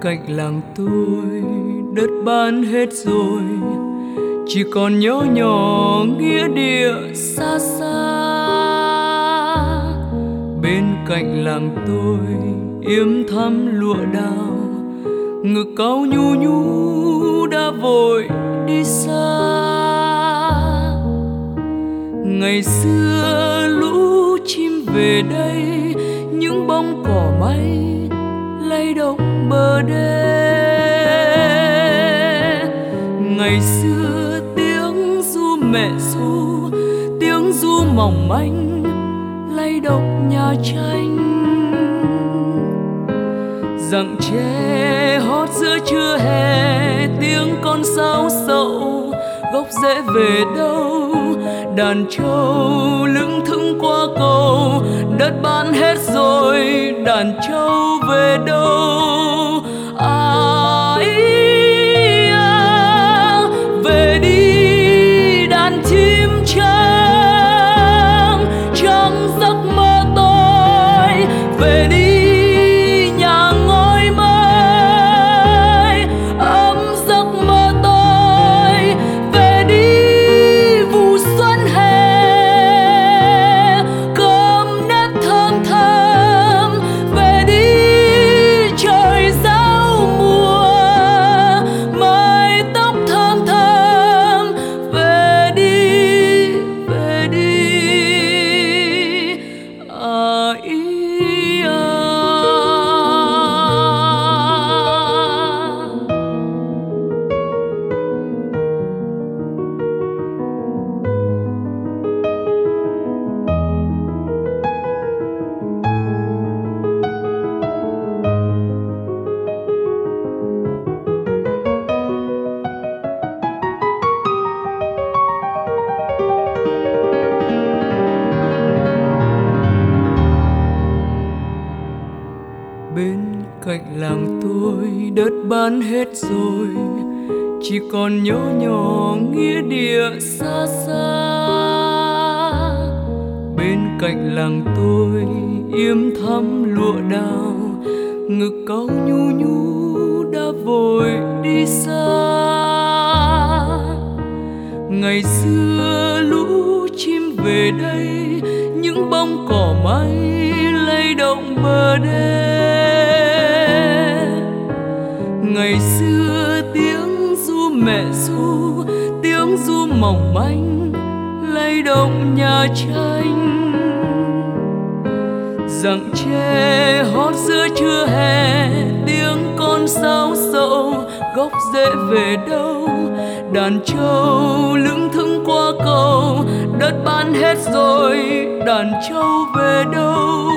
cạnh làng tôi đất bán hết rồi, chỉ còn nhỏ nhỏ nghĩa địa xa xa. Bên cạnh làng tôi yếm thắm lụa đào, ngực cao nhu nhu đã vội đi xa. Ngày xưa lũ chim về đây, những bông cỏ may lay động bờ đê. Ngày xưa tiếng ru mẹ ru, tiếng ru mỏng manh lay động nhà tranh. Rặng tre hót giữa trưa hè, tiếng con sáo sậu gốc rễ về đâu. Đàn trâu lững thững qua cầu, đất bán hết rồi, đàn trâu về đâu. Về đi đàn chim trắng trong giấc mơ tôi. Về đi nhà ngói mới ấm giấc mơ tôi. Về đi vụ xuân hè cơm nếp thơm thơm. Về đi trời giao mùa mái tóc thơm thơm. Về đi, về đi. Bên cạnh làng tôi đất bán hết rồi, chỉ còn nhỏ nhỏ nghĩa địa xa xa. Bên cạnh làng tôi yếm thắm lụa đào, ngực cao nhu nhu đã vội đi xa. Ngày xưa lũ chim về đây, những bông cỏ may lay động bờ đê. Ngày xưa tiếng ru mẹ ru, tiếng ru mỏng manh lay động nhà tranh. Rặng tre hót giữa trưa hè, tiếng con sáo sậu gốc rễ về đâu. Đàn trâu lững thững qua cầu, đất bán hết rồi, đàn trâu về đâu.